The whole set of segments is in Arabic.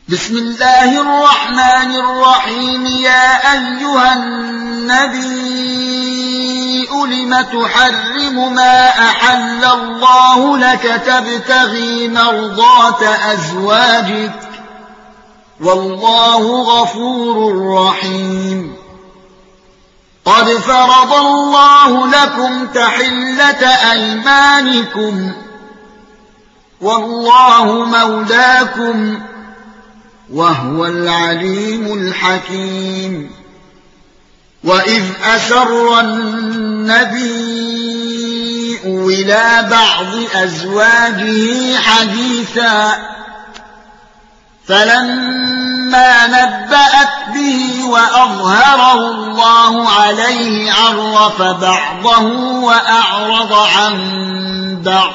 بسم الله الرحمن الرحيم. يا أيها النبي لم تحرم ما أحل الله لك تبتغي مرضات أزواجك والله غفور رحيم. قد فرض الله لكم تحلة أيمانكم والله مولاكم وهو العليم الحكيم. وإذ أسر النبي إلى بعض أزواجه حديثا فلما نبأت به وأظهره الله عليه عرف بعضه وأعرض عن بعض.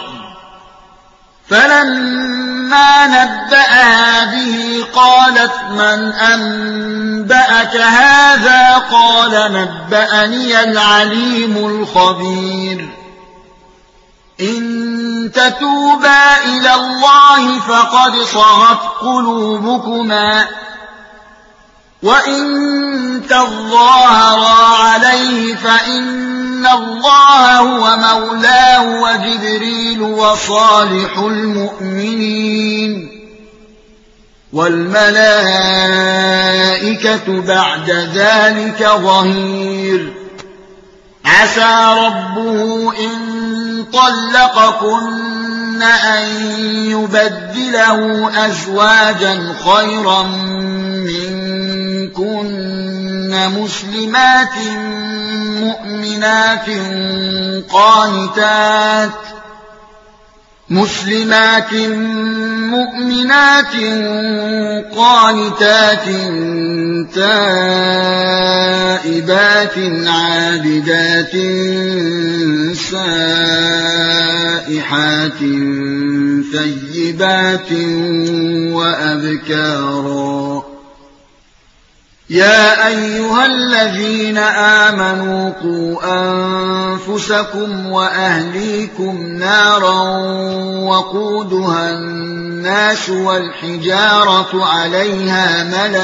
فلما نبأها به قالت من أنبأك هذا؟ قال نبأني العليم الخبير. إن تتوبا إلى الله فقد صغت قلوبكما وإن تظاهرا عليه فإن الله هو مولاه وجبريل وصالح المؤمنين والملائكة بعد ذلك ظهير. عسى ربه إن طلقكن أن يبدله أزواجا خيرا منكن مسلمات مؤمنات قانتات تائبات عابدات سائحات ثيبات وأبكارا. يا أيها الذين آمنوا قوا أنفسكم وأهليكم نارا وقودها الناس والحجارة عليها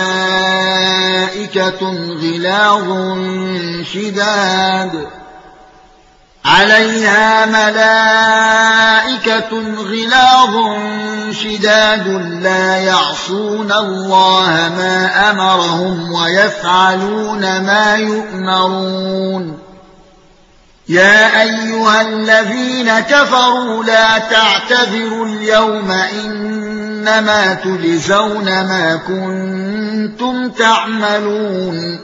ملائكة غلاظ شداد لا يعصون الله ما أمرهم ويفعلون ما يؤمرون. يا أيها الذين كفروا لا تعتذروا اليوم إنما تجزون ما كنتم تعملون.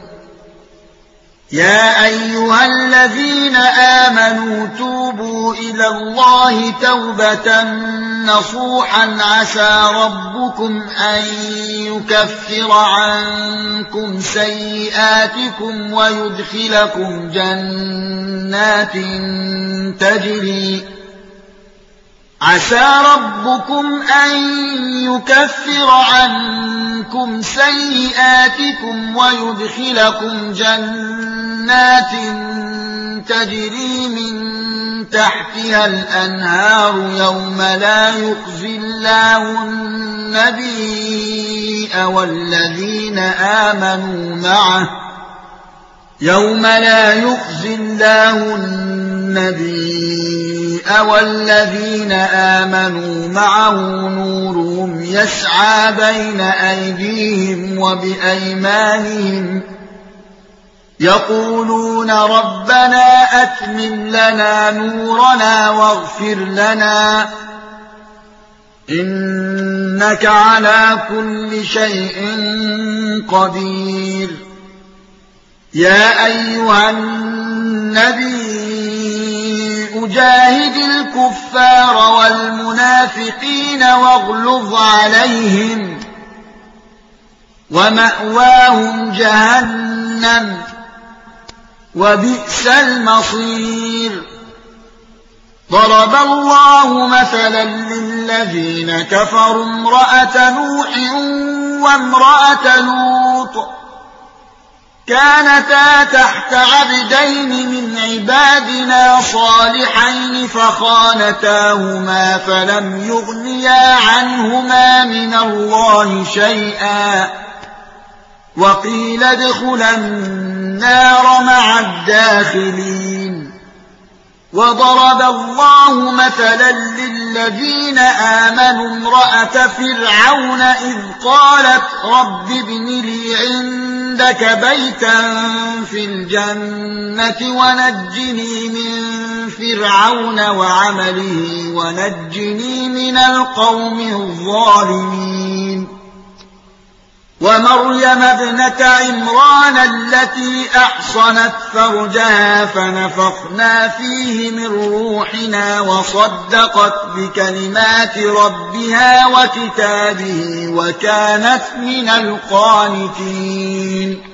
يا أيها الذين آمنوا توبوا إلى الله توبة نصوحا عسى ربكم أن يكفر عنكم سيئاتكم ويدخلكم جنات تجري من تحتها الأنهار يوم لا يخزي الله النبي والذين آمنوا معه نورهم يسعى بين أيديهم وبأيمانهم يقولون ربنا أتمم لنا نورنا واغفر لنا إنك على كل شيء قدير. يا أيها النبي جاهد الكفار والمنافقين واغلظ عليهم ومأواهم جهنم وبئس المصير. ضرب الله مثلا للذين كفروا امرأة نوح وامرأة لوط كانتا تحت عبدين من من عبادنا صالحين فخانتاهما فلم يغنيا عنهما من الله شيئا وقيل ادخلا النار مع الداخلين. وضرب الله مثلا للذين آمنوا امرأة فرعون إذ قالت رب ابن لي عندك بيتا في الجنة ونجني من فرعون وعمله ونجني من القوم الظالمين. ومريم ابنة عمران التي أحصنت فرجها فنفخنا فيه من روحنا وصدقت بكلمات ربها وكتابه وكانت من القانتين.